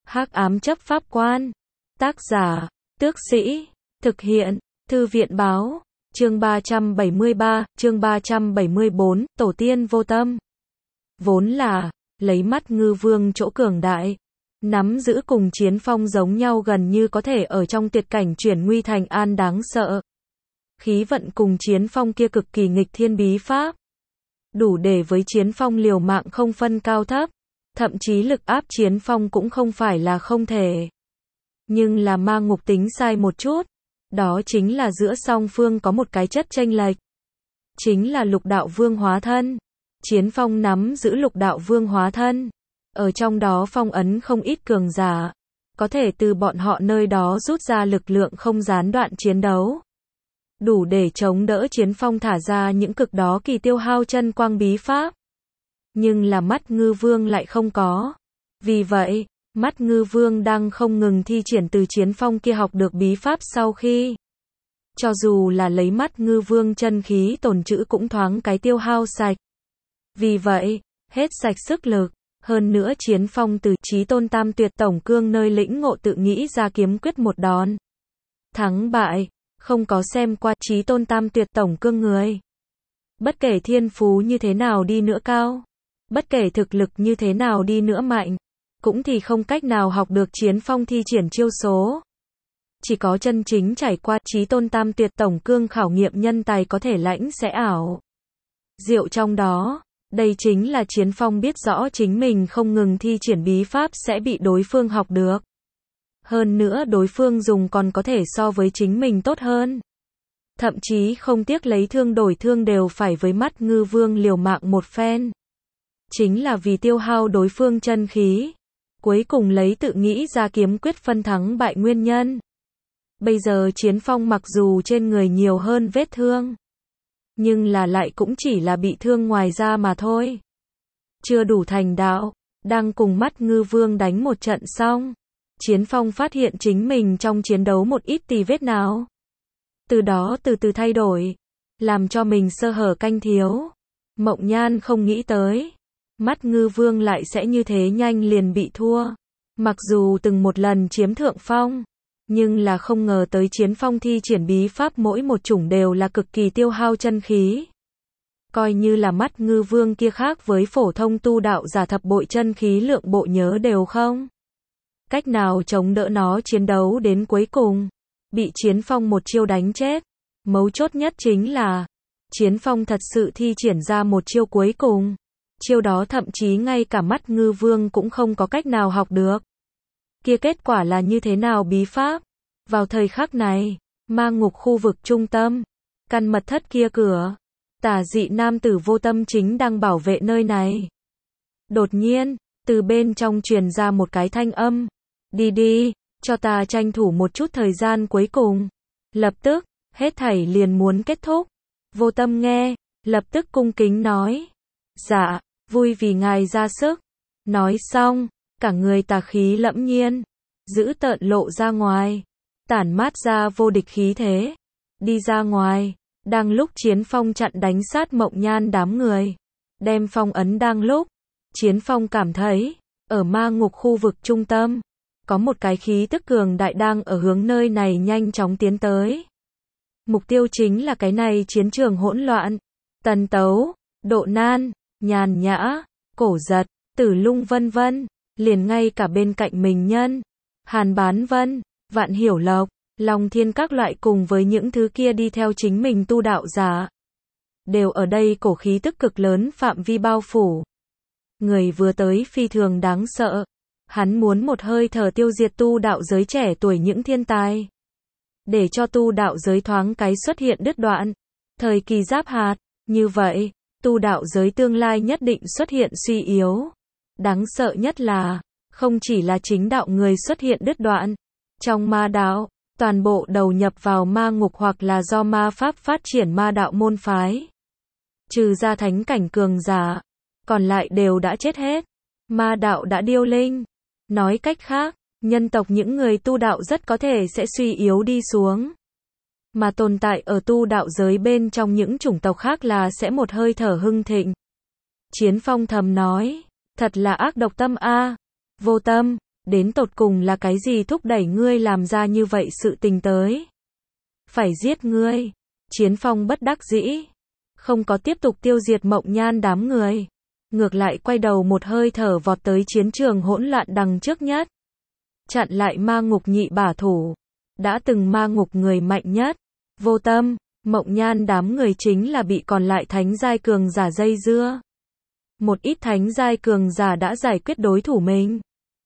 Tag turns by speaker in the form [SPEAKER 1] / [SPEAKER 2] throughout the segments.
[SPEAKER 1] Hắc ám chấp pháp quan. Tác giả, Tước Sĩ. Thực hiện, Thư viện báo. Chương 373, chương 374, Tổ tiên vô tâm. Vốn là, lấy mắt ngư vương chỗ cường đại. Nắm giữ cùng Chiến Phong giống nhau gần như có thể ở trong tuyệt cảnh chuyển nguy thành an đáng sợ. Khí vận cùng Chiến Phong kia cực kỳ nghịch thiên bí pháp. Đủ để với Chiến Phong liều mạng không phân cao thấp. Thậm chí lực áp Chiến Phong cũng không phải là không thể. Nhưng là ma ngục tính sai một chút. Đó chính là giữa song phương có một cái chất chênh lệch. Chính là lục đạo vương hóa thân. Chiến Phong nắm giữ lục đạo vương hóa thân. Ở trong đó phong ấn không ít cường giả. Có thể từ bọn họ nơi đó rút ra lực lượng không gián đoạn chiến đấu. Đủ để chống đỡ Chiến Phong thả ra những cực đó kỳ tiêu hao chân quang bí pháp. Nhưng là mắt ngư vương lại không có. Vì vậy, mắt ngư vương đang không ngừng thi triển từ Chiến Phong kia học được bí pháp sau khi. Cho dù là lấy mắt ngư vương chân khí tồn trữ cũng thoáng cái tiêu hao sạch. Vì vậy, hết sạch sức lực. Hơn nữa Chiến Phong từ Chí Tôn Tam Tuyệt Tổng Cương nơi lĩnh ngộ tự nghĩ ra kiếm quyết một đòn. Thắng bại, không có xem qua Chí Tôn Tam Tuyệt Tổng Cương người. Bất kể thiên phú như thế nào đi nữa cao. Bất kể thực lực như thế nào đi nữa mạnh. Cũng thì không cách nào học được Chiến Phong thi triển chiêu số. Chỉ có chân chính trải qua Chí Tôn Tam Tuyệt Tổng Cương khảo nghiệm nhân tài có thể lãnh sẽ ảo. Diệu trong đó, đây chính là Chiến Phong biết rõ chính mình không ngừng thi triển bí pháp sẽ bị đối phương học được. Hơn nữa đối phương dùng còn có thể so với chính mình tốt hơn. Thậm chí không tiếc lấy thương đổi thương đều phải với mắt ngư vương liều mạng một phen. Chính là vì tiêu hao đối phương chân khí. Cuối cùng lấy tự nghĩ ra kiếm quyết phân thắng bại nguyên nhân. Bây giờ Chiến Phong mặc dù trên người nhiều hơn vết thương. Nhưng là lại cũng chỉ là bị thương ngoài da mà thôi. Chưa đủ thành đạo. Đang cùng mắt ngư vương đánh một trận xong. Chiến Phong phát hiện chính mình trong chiến đấu một ít tì vết nào. Từ đó từ từ thay đổi. Làm cho mình sơ hở canh thiếu. Mộng Nhan không nghĩ tới. Mắt ngư vương lại sẽ như thế nhanh liền bị thua. Mặc dù từng một lần chiếm thượng phong. Nhưng là không ngờ tới Chiến Phong thi triển bí pháp mỗi một chủng đều là cực kỳ tiêu hao chân khí. Coi như là mắt ngư vương kia khác với phổ thông tu đạo giả thập bội chân khí lượng bộ nhớ đều không. Cách nào chống đỡ nó chiến đấu đến cuối cùng. Bị Chiến Phong một chiêu đánh chết. Mấu chốt nhất chính là Chiến Phong thật sự thi triển ra một chiêu cuối cùng. Chiêu đó thậm chí ngay cả mắt ngư vương cũng không có cách nào học được. Kia kết quả là như thế nào bí pháp? Vào thời khắc này, ma ngục khu vực trung tâm, căn mật thất kia cửa, tà dị nam tử vô tâm chính đang bảo vệ nơi này. Đột nhiên, từ bên trong truyền ra một cái thanh âm. Đi đi, cho ta tranh thủ một chút thời gian cuối cùng. Lập tức, hết thảy liền muốn kết thúc. Vô tâm nghe, lập tức cung kính nói. Dạ, vui vì ngài ra sức. Nói xong, cả người tà khí lẫm nhiên, giữ tợn lộ ra ngoài, tản mát ra vô địch khí thế. Đi ra ngoài, đang lúc Chiến Phong chặn đánh sát Mộng Nhan đám người, đem phong ấn đang lúc, Chiến Phong cảm thấy, ở ma ngục khu vực trung tâm, có một cái khí tức cường đại đang ở hướng nơi này nhanh chóng tiến tới. Mục tiêu chính là cái này chiến trường hỗn loạn. Tần Tấu, Độ Nan, Nhàn Nhã, Cổ Giật, Tử Lung vân vân, liền ngay cả bên cạnh mình nhân, Hàn Bán Vân, Vạn Hiểu Lộc, Long Thiên các loại cùng với những thứ kia đi theo chính mình tu đạo giả. Đều ở đây cổ khí tức cực lớn phạm vi bao phủ. Người vừa tới phi thường đáng sợ. Hắn muốn một hơi thở tiêu diệt tu đạo giới trẻ tuổi những thiên tài. Để cho tu đạo giới thoáng cái xuất hiện đứt đoạn. Thời kỳ giáp hạt, như vậy, tu đạo giới tương lai nhất định xuất hiện suy yếu. Đáng sợ nhất là, không chỉ là chính đạo người xuất hiện đứt đoạn. Trong ma đạo, toàn bộ đầu nhập vào ma ngục hoặc là do ma pháp phát triển ma đạo môn phái. Trừ ra thánh cảnh cường giả, còn lại đều đã chết hết. Ma đạo đã điêu linh. Nói cách khác, nhân tộc những người tu đạo rất có thể sẽ suy yếu đi xuống. Mà tồn tại ở tu đạo giới bên trong những chủng tộc khác là sẽ một hơi thở hưng thịnh. Chiến Phong thầm nói, thật là ác độc tâm a. Vô tâm, Đến tột cùng là cái gì thúc đẩy ngươi làm ra như vậy sự tình tới? Phải giết ngươi. Chiến Phong bất đắc dĩ. Không có tiếp tục tiêu diệt Mộng Nhan đám người. Ngược lại quay đầu một hơi thở vọt tới chiến trường hỗn loạn đằng trước nhất. Chặn lại ma ngục nhị bả thủ. Đã từng ma ngục người mạnh nhất. Vô Tâm, Mộng Nhan đám người chính là bị còn lại thánh giai cường giả dây dưa. Một ít thánh giai cường giả đã giải quyết đối thủ mình.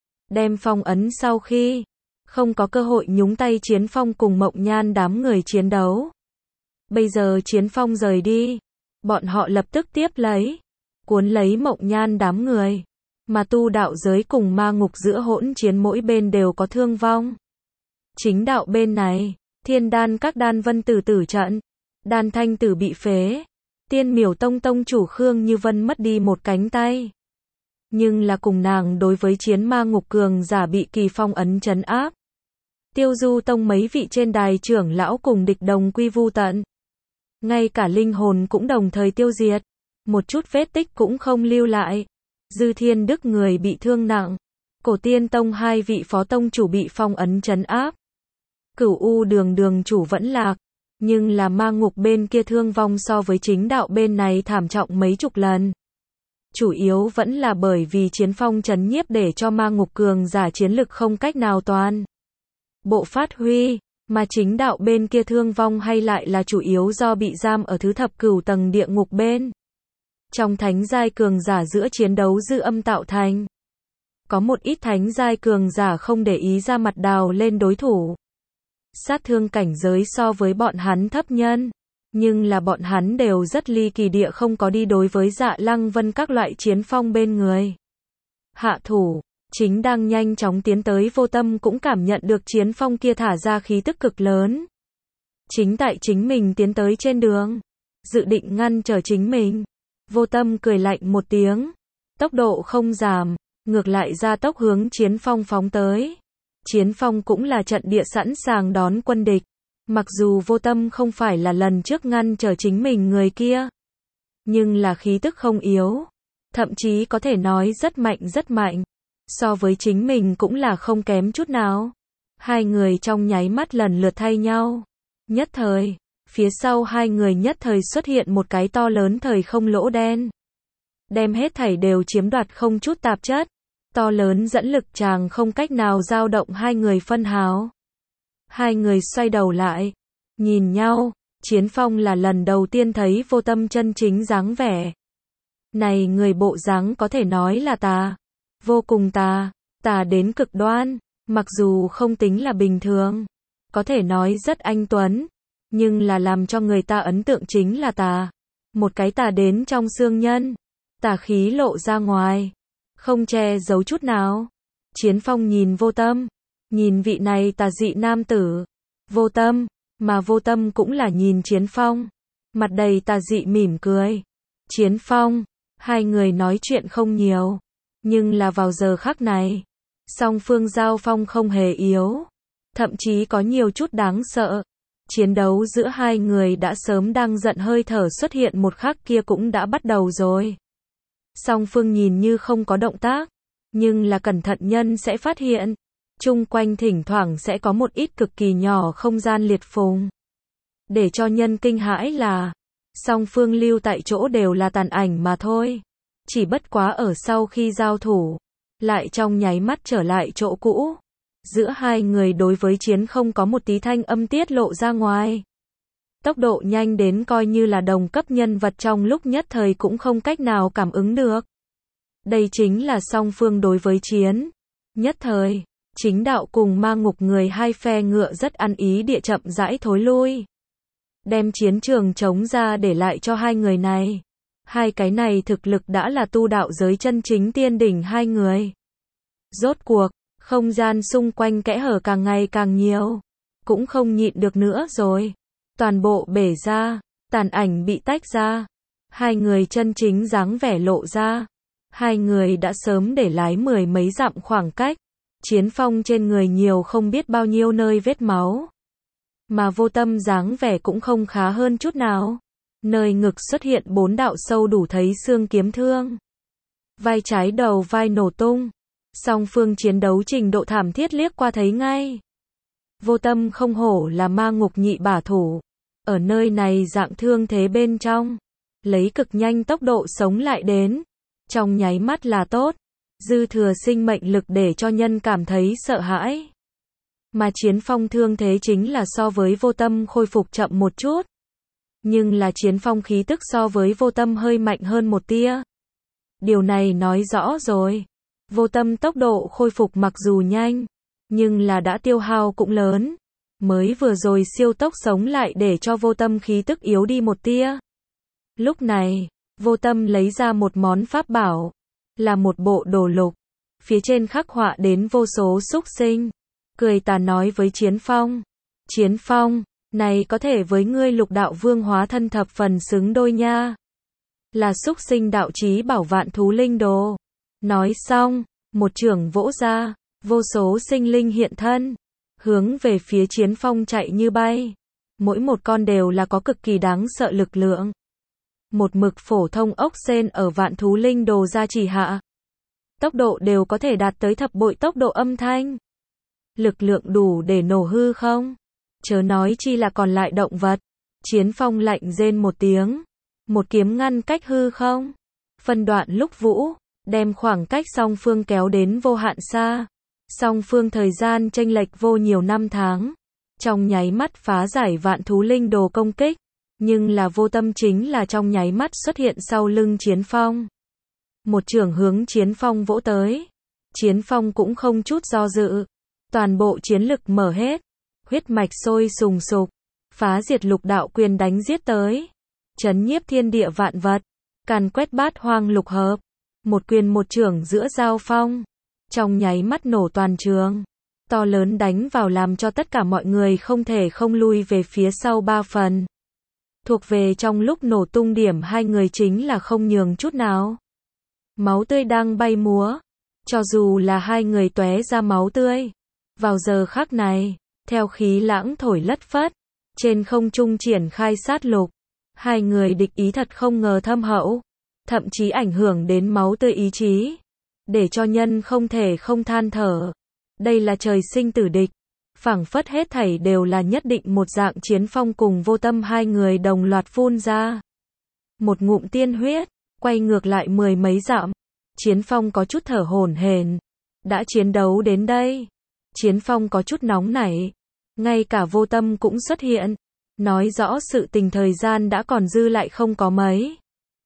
[SPEAKER 1] Đem phong ấn sau khi không có cơ hội nhúng tay Chiến Phong cùng Mộng Nhan đám người chiến đấu. Bây giờ Chiến Phong rời đi, bọn họ lập tức tiếp lấy, cuốn lấy Mộng Nhan đám người. Mà tu đạo giới cùng ma ngục giữa hỗn chiến mỗi bên đều có thương vong. Chính đạo bên này, Thiên Đan các đan vân tử tử trận, Đan Thanh Tử bị phế, Tiên Miểu Tông tông chủ Khương Như Vân mất đi một cánh tay. Nhưng là cùng nàng đối với chiến ma ngục cường giả bị kỳ phong ấn trấn áp. Tiêu Du Tông mấy vị trên đài trưởng lão cùng địch đồng quy vu tận. Ngay cả linh hồn cũng đồng thời tiêu diệt, một chút vết tích cũng không lưu lại. Dư Thiên Đức người bị thương nặng, Cổ Tiên Tông hai vị phó tông chủ bị phong ấn trấn áp. Cửu U Đường đường chủ vẫn lạc, nhưng là ma ngục bên kia thương vong so với chính đạo bên này thảm trọng mấy chục lần. Chủ yếu vẫn là bởi vì Chiến Phong trấn nhiếp để cho ma ngục cường giả chiến lực không cách nào toàn bộ phát huy, mà chính đạo bên kia thương vong hay lại là chủ yếu do bị giam ở thứ thập cửu tầng địa ngục bên. Trong thánh giai cường giả giữa chiến đấu dư âm tạo thành. Có một ít thánh giai cường giả không để ý ra mặt đào lên đối thủ. Sát thương cảnh giới so với bọn hắn thấp nhân. Nhưng là bọn hắn đều rất ly kỳ địa không có đi đối với Dạ Lăng Vân các loại Chiến Phong bên người. Hạ thủ, chính đang nhanh chóng tiến tới Vô Tâm cũng cảm nhận được Chiến Phong kia thả ra khí tức cực lớn. Chính tại chính mình tiến tới trên đường, dự định ngăn trở chính mình. Vô Tâm cười lạnh một tiếng, tốc độ không giảm, ngược lại ra tốc hướng Chiến Phong phóng tới. Chiến Phong cũng là trận địa sẵn sàng đón quân địch. Mặc dù Vô Tâm không phải là lần trước ngăn trở chính mình người kia, nhưng là khí tức không yếu, thậm chí có thể nói rất mạnh, so với chính mình cũng là không kém chút nào. Hai người trong nháy mắt lần lượt thay nhau, nhất thời, phía sau hai người nhất thời xuất hiện một cái to lớn thời không lỗ đen, đem hết thảy đều chiếm đoạt không chút tạp chất, to lớn dẫn lực tràng không cách nào dao động hai người phân hào. Hai người xoay đầu lại, nhìn nhau, Chiến Phong là lần đầu tiên thấy Vô Tâm chân chính dáng vẻ. Này người bộ dáng có thể nói là tà, vô cùng tà, tà đến cực đoan, mặc dù không tính là bình thường, có thể nói rất anh tuấn, nhưng là làm cho người ta ấn tượng chính là tà. Một cái tà đến trong xương nhân, tà khí lộ ra ngoài, không che giấu chút nào. Chiến Phong nhìn Vô Tâm, nhìn vị này tà dị nam tử, Vô Tâm, mà Vô Tâm cũng là nhìn Chiến Phong, mặt đầy tà dị mỉm cười. Chiến Phong, hai người nói chuyện không nhiều, nhưng là vào giờ khắc này, song phương giao phong không hề yếu, thậm chí có nhiều chút đáng sợ. Chiến đấu giữa hai người đã sớm đang giận hơi thở xuất hiện một khắc kia cũng đã bắt đầu rồi. Song phương nhìn như không có động tác, nhưng là cẩn thận nhân sẽ phát hiện, chung quanh thỉnh thoảng sẽ có một ít cực kỳ nhỏ không gian liệt phùng. Để cho nhân kinh hãi là, song phương lưu tại chỗ đều là tàn ảnh mà thôi. Chỉ bất quá ở sau khi giao thủ, lại trong nháy mắt trở lại chỗ cũ. Giữa hai người đối với chiến không có một tí thanh âm tiết lộ ra ngoài. Tốc độ nhanh đến coi như là đồng cấp nhân vật trong lúc nhất thời cũng không cách nào cảm ứng được. Đây chính là song phương đối với chiến. Nhất thời, chính đạo cùng ma ngục người hai phe ngựa rất ăn ý địa chậm rãi thối lui. Đem chiến trường trống ra để lại cho hai người này. Hai cái này thực lực đã là tu đạo giới chân chính tiên đỉnh hai người. Rốt cuộc, không gian xung quanh kẽ hở càng ngày càng nhiều. Cũng không nhịn được nữa rồi. Toàn bộ bể ra, tàn ảnh bị tách ra. Hai người chân chính dáng vẻ lộ ra. Hai người đã sớm để lái mười mấy dặm khoảng cách. Chiến Phong trên người nhiều không biết bao nhiêu nơi vết máu. Mà Vô Tâm dáng vẻ cũng không khá hơn chút nào. Nơi ngực xuất hiện 4 đạo sâu đủ thấy xương kiếm thương. Vai trái đầu vai nổ tung. Song phương chiến đấu trình độ thảm thiết liếc qua thấy ngay. Vô Tâm không hổ là ma ngục nhị bả thủ. Ở nơi này dạng thương thế bên trong. Lấy cực nhanh tốc độ sống lại đến. Trong nháy mắt là tốt. Dư thừa sinh mệnh lực để cho nhân cảm thấy sợ hãi. Mà Chiến Phong thương thế chính là so với Vô Tâm khôi phục chậm một chút. Nhưng là Chiến Phong khí tức so với Vô Tâm hơi mạnh hơn một tia. Điều này nói rõ rồi. Vô Tâm tốc độ khôi phục mặc dù nhanh, nhưng là đã tiêu hao cũng lớn. Mới vừa rồi siêu tốc sống lại để cho Vô Tâm khí tức yếu đi một tia. Lúc này, Vô Tâm lấy ra một món pháp bảo. Là một bộ đồ lục. Phía trên khắc họa đến vô số súc sinh. Cười tà nói với Chiến Phong. Chiến Phong, này có thể với ngươi Lục Đạo Vương hóa thân thập phần xứng đôi nha. Là súc sinh đạo chí bảo vạn thú linh đồ. Nói xong, một chưởng vỗ ra, vô số sinh linh hiện thân, hướng về phía Chiến Phong chạy như bay. Mỗi một con đều là có cực kỳ đáng sợ lực lượng. Một mực phổ thông ốc sên ở vạn thú linh đồ gia trì hạ. Tốc độ đều có thể đạt tới thập bội tốc độ âm thanh. Lực lượng đủ để nổ hư không? Chớ nói chi là còn lại động vật. Chiến Phong lạnh rên một tiếng. Một kiếm ngăn cách hư không. Phân đoạn lúc vũ, đem khoảng cách song phương kéo đến vô hạn xa. Song phương thời gian chênh lệch vô nhiều năm tháng. Trong nháy mắt phá giải vạn thú linh đồ công kích. Nhưng là Vô Tâm chính là trong nháy mắt xuất hiện sau lưng Chiến Phong. Một chưởng hướng Chiến Phong vỗ tới. Chiến Phong cũng không chút do dự. Toàn bộ chiến lực mở hết. Huyết mạch sôi sùng sục. Phá diệt lục đạo quyền đánh giết tới. Chấn nhiếp thiên địa vạn vật. Càn quét bát hoang lục hợp. Một quyền một chưởng giữa giao phong. Trong nháy mắt nổ toàn trường. To lớn đánh vào làm cho tất cả mọi người không thể không lui về phía sau 3 phần. Thuộc về trong lúc nổ tung điểm hai người chính là không nhường chút nào. Máu tươi đang bay múa. Cho dù là hai người tóe ra máu tươi. Vào giờ khắc này, theo khí lãng thổi lất phất, trên không trung triển khai sát lục. Hai người địch ý thật không ngờ thâm hậu. Thậm chí ảnh hưởng đến máu tươi ý chí. Để cho nhân không thể không than thở. Đây là trời sinh tử địch. Phảng phất hết thảy đều là nhất định một dạng. Chiến Phong cùng Vô Tâm hai người đồng loạt phun ra. Một ngụm tiên huyết, quay ngược lại 10 mấy dặm. Chiến Phong có chút thở hổn hển. Đã chiến đấu đến đây. Chiến Phong có chút nóng nảy. Ngay cả Vô Tâm cũng xuất hiện. Nói rõ sự tình thời gian đã còn dư lại không có mấy.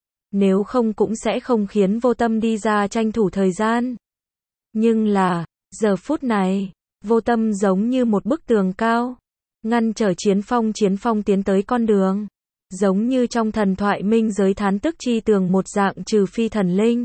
[SPEAKER 1] Nếu không cũng sẽ không khiến Vô Tâm đi ra tranh thủ thời gian. Nhưng là, giờ phút này, Vô Tâm giống như một bức tường cao. Ngăn trở Chiến Phong tiến tới con đường. Giống như trong thần thoại minh giới thán tức chi tường một dạng trừ phi thần linh.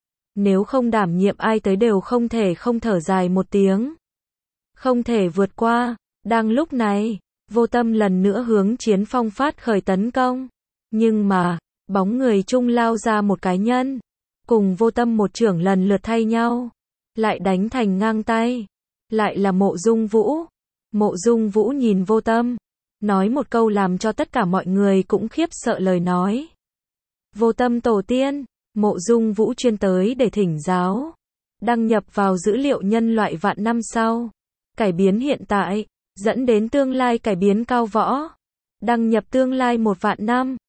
[SPEAKER 1] Nếu không đảm nhiệm ai tới đều không thể không thở dài một tiếng. Không thể vượt qua. Đang lúc này, Vô Tâm lần nữa hướng Chiến Phong phát khởi tấn công. Nhưng mà, bóng người chung lao ra một cái nhân. Cùng Vô Tâm một chưởng lần lượt thay nhau. Lại đánh thành ngang tay. Lại là Mộ Dung Vũ. Mộ Dung Vũ nhìn Vô Tâm. Nói một câu làm cho tất cả mọi người cũng khiếp sợ lời nói. Vô Tâm tổ tiên. Mộ Dung Vũ chuyên tới để thỉnh giáo. Đăng nhập vào dữ liệu nhân loại vạn năm sau. Cải biến hiện tại. Dẫn đến tương lai cải biến cao võ. Đăng nhập tương lai 1 vạn năm.